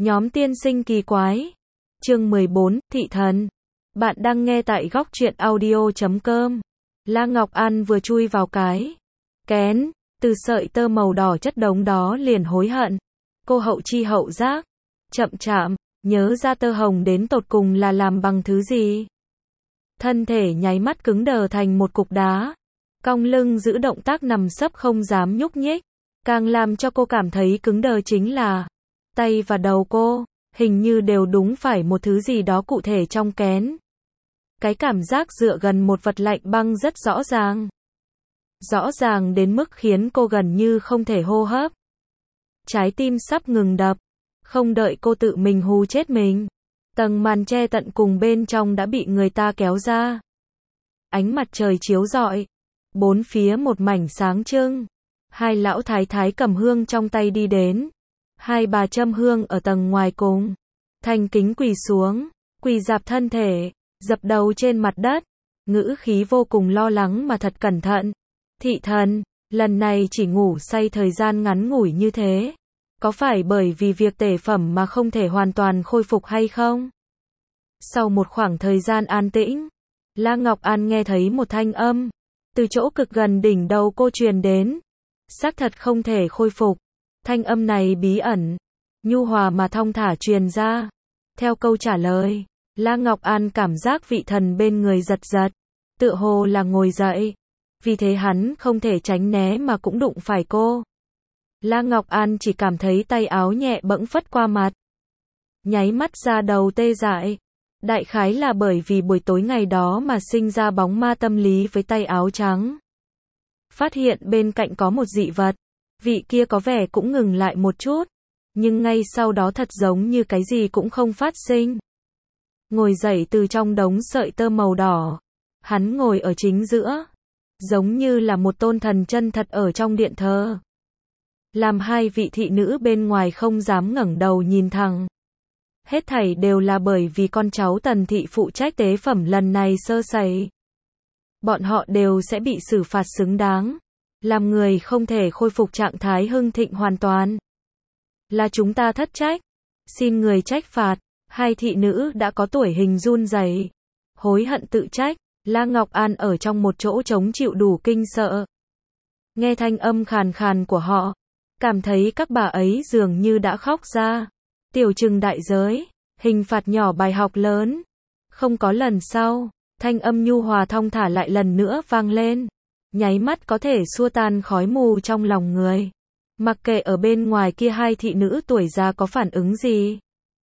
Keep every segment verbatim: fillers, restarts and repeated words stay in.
Nhóm tiên sinh kỳ quái. Chương mười bốn, Thị thần. Bạn đang nghe tại góc truyện audio chấm com. La Ngọc An vừa chui vào cái kén, từ sợi tơ màu đỏ chất đống đó liền hối hận. Cô hậu chi hậu giác, chậm chạm, nhớ ra tơ hồng đến tột cùng là làm bằng thứ gì. Thân thể nháy mắt cứng đờ thành một cục đá. Cong lưng giữ động tác nằm sấp không dám nhúc nhích. Càng làm cho cô cảm thấy cứng đờ chính là tay và đầu cô, hình như đều đúng phải một thứ gì đó cụ thể trong kén. Cái cảm giác dựa gần một vật lạnh băng rất rõ ràng. Rõ ràng đến mức khiến cô gần như không thể hô hấp. Trái tim sắp ngừng đập. Không đợi cô tự mình hù chết mình. Tầng màn che tận cùng bên trong đã bị người ta kéo ra. Ánh mặt trời chiếu rọi. Bốn phía một mảnh sáng trưng. Hai lão thái thái cầm hương trong tay đi đến. Hai bà châm hương ở tầng ngoài cùng. Thành kính quỳ xuống, quỳ rạp thân thể, dập đầu trên mặt đất. Ngữ khí vô cùng lo lắng mà thật cẩn thận. Thị thần, lần này chỉ ngủ say thời gian ngắn ngủi như thế. Có phải bởi vì việc tể phẩm mà không thể hoàn toàn khôi phục hay không? Sau một khoảng thời gian an tĩnh, La Ngọc An nghe thấy một thanh âm. Từ chỗ cực gần đỉnh đầu cô truyền đến. Xác thật không thể khôi phục. Thanh âm này bí ẩn, nhu hòa mà thong thả truyền ra. Theo câu trả lời, La Ngọc An cảm giác vị thần bên người giật giật. Tựa hồ là ngồi dậy. Vì thế hắn không thể tránh né mà cũng đụng phải cô. La Ngọc An chỉ cảm thấy tay áo nhẹ bẫng phất qua mặt. Nháy mắt ra đầu tê dại. Đại khái là bởi vì buổi tối ngày đó mà sinh ra bóng ma tâm lý với tay áo trắng. Phát hiện bên cạnh có một dị vật. Vị kia có vẻ cũng ngừng lại một chút. Nhưng ngay sau đó thật giống như cái gì cũng không phát sinh. Ngồi dậy từ trong đống sợi tơ màu đỏ. Hắn ngồi ở chính giữa. Giống như là một tôn thần chân thật ở trong điện thờ. Làm hai vị thị nữ bên ngoài không dám ngẩng đầu nhìn thẳng. Hết thảy đều là bởi vì con cháu Tần thị phụ trách tế phẩm lần này sơ sẩy. Bọn họ đều sẽ bị xử phạt xứng đáng. Làm người không thể khôi phục trạng thái hưng thịnh hoàn toàn. Là chúng ta thất trách. Xin người trách phạt. Hai thị nữ đã có tuổi hình run rẩy, hối hận tự trách. La Ngọc An ở trong một chỗ chống chịu đủ kinh sợ. Nghe thanh âm khàn khàn của họ. Cảm thấy các bà ấy dường như đã khóc ra. Tiểu trừng đại giới. Hình phạt nhỏ bài học lớn. Không có lần sau. Thanh âm nhu hòa thong thả lại lần nữa vang lên. Nháy mắt có thể xua tan khói mù trong lòng người. Mặc kệ ở bên ngoài kia hai thị nữ tuổi già có phản ứng gì.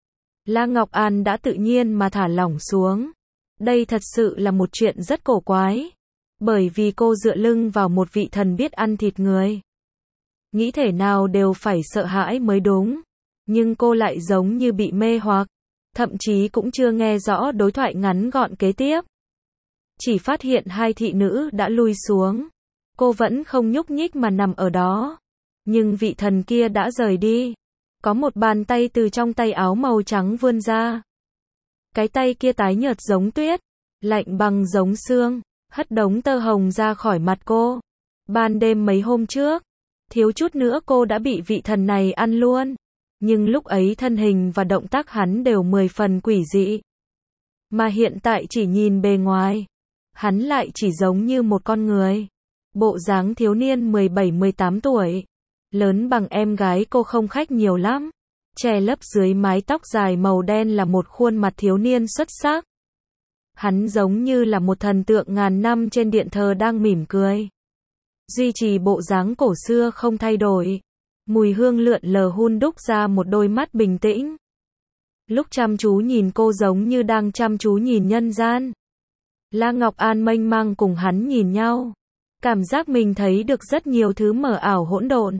La Ngọc An đã tự nhiên mà thả lỏng xuống. Đây thật sự là một chuyện rất cổ quái. Bởi vì cô dựa lưng vào một vị thần biết ăn thịt người. Nghĩ thể nào đều phải sợ hãi mới đúng. Nhưng cô lại giống như bị mê hoặc. Thậm chí cũng chưa nghe rõ đối thoại ngắn gọn kế tiếp. Chỉ phát hiện hai thị nữ đã lui xuống. Cô vẫn không nhúc nhích mà nằm ở đó. Nhưng vị thần kia đã rời đi. Có một bàn tay từ trong tay áo màu trắng vươn ra. Cái tay kia tái nhợt giống tuyết. Lạnh băng giống xương. Hất đống tơ hồng ra khỏi mặt cô. Ban đêm mấy hôm trước. Thiếu chút nữa cô đã bị vị thần này ăn luôn. Nhưng lúc ấy thân hình và động tác hắn đều mười phần quỷ dị. Mà hiện tại chỉ nhìn bề ngoài. Hắn lại chỉ giống như một con người. Bộ dáng thiếu niên mười bảy mười tám tuổi. Lớn bằng em gái cô không khách nhiều lắm. Che lấp dưới mái tóc dài màu đen là một khuôn mặt thiếu niên xuất sắc. Hắn giống như là một thần tượng ngàn năm trên điện thờ đang mỉm cười. Duy trì bộ dáng cổ xưa không thay đổi. Mùi hương lượn lờ hun đúc ra một đôi mắt bình tĩnh. Lúc chăm chú nhìn cô giống như đang chăm chú nhìn nhân gian. La Ngọc An mênh mang cùng hắn nhìn nhau. Cảm giác mình thấy được rất nhiều thứ mờ ảo hỗn độn.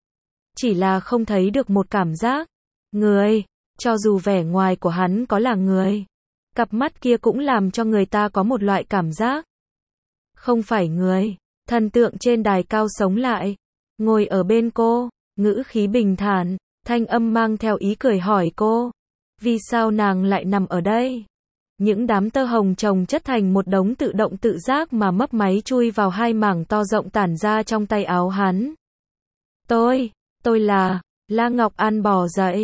Chỉ là không thấy được một cảm giác. Người, cho dù vẻ ngoài của hắn có là người. Cặp mắt kia cũng làm cho người ta có một loại cảm giác. Không phải người, thần tượng trên đài cao sống lại. Ngồi ở bên cô, ngữ khí bình thản, thanh âm mang theo ý cười hỏi cô. Vì sao nàng lại nằm ở đây? Những đám tơ hồng chồng chất thành một đống tự động tự giác mà mấp máy chui vào hai mảng to rộng tản ra trong tay áo hắn. Tôi, tôi là, La Ngọc An bò dậy.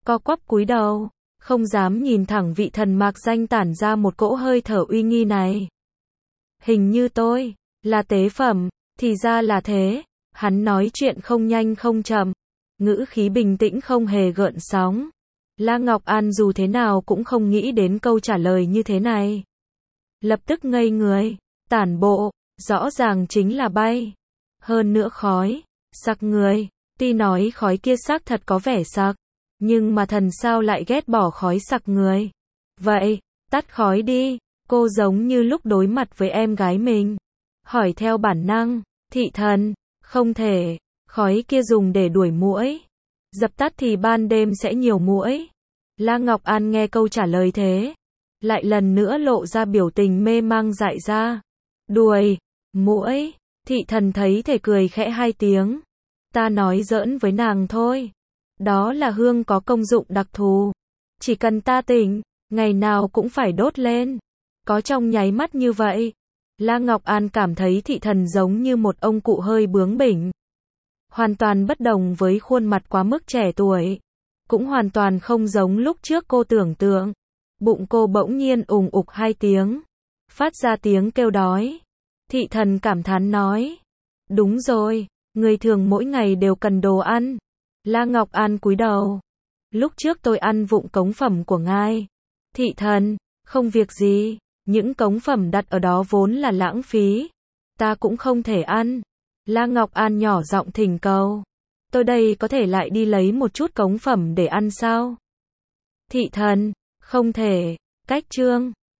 co quắp cúi đầu, không dám nhìn thẳng vị thần mạc danh tản ra một cỗ hơi thở uy nghi này. Hình như tôi là tế phẩm, thì ra là thế. Hắn nói chuyện không nhanh không chậm, ngữ khí bình tĩnh không hề gợn sóng. La Ngọc An dù thế nào cũng không nghĩ đến câu trả lời như thế này. Lập tức ngây người, tản bộ, rõ ràng chính là bay. Hơn nữa khói, sặc người. Tuy nói khói kia xác thật có vẻ sặc, nhưng mà thần sao lại ghét bỏ khói sặc người. Vậy, tắt khói đi, cô giống như lúc đối mặt với em gái mình. Hỏi theo bản năng, thị thần, không thể, khói kia dùng để đuổi muỗi. Dập tắt thì ban đêm sẽ nhiều muỗi. La Ngọc An nghe câu trả lời thế, lại lần nữa lộ ra biểu tình mê mang dại ra. Đuổi, muỗi, thị thần thấy thể cười khẽ hai tiếng. Ta nói giỡn với nàng thôi. Đó là hương có công dụng đặc thù. Chỉ cần ta tỉnh, ngày nào cũng phải đốt lên. Có trong nháy mắt như vậy, La Ngọc An cảm thấy thị thần giống như một ông cụ hơi bướng bỉnh. Hoàn toàn bất đồng với khuôn mặt quá mức trẻ tuổi. Cũng hoàn toàn không giống lúc trước cô tưởng tượng. Bụng cô bỗng nhiên ùng ục hai tiếng. Phát ra tiếng kêu đói. Thị thần cảm thán nói. Đúng rồi, người thường mỗi ngày đều cần đồ ăn. La Ngọc An cúi đầu. Lúc trước tôi ăn vụng cống phẩm của ngài. Thị thần, không việc gì. Những cống phẩm đặt ở đó vốn là lãng phí. Ta cũng không thể ăn. La Ngọc An nhỏ giọng thỉnh cầu. Tôi đây có thể lại đi lấy một chút cống phẩm để ăn sao? Thị thần, không thể. Cách chương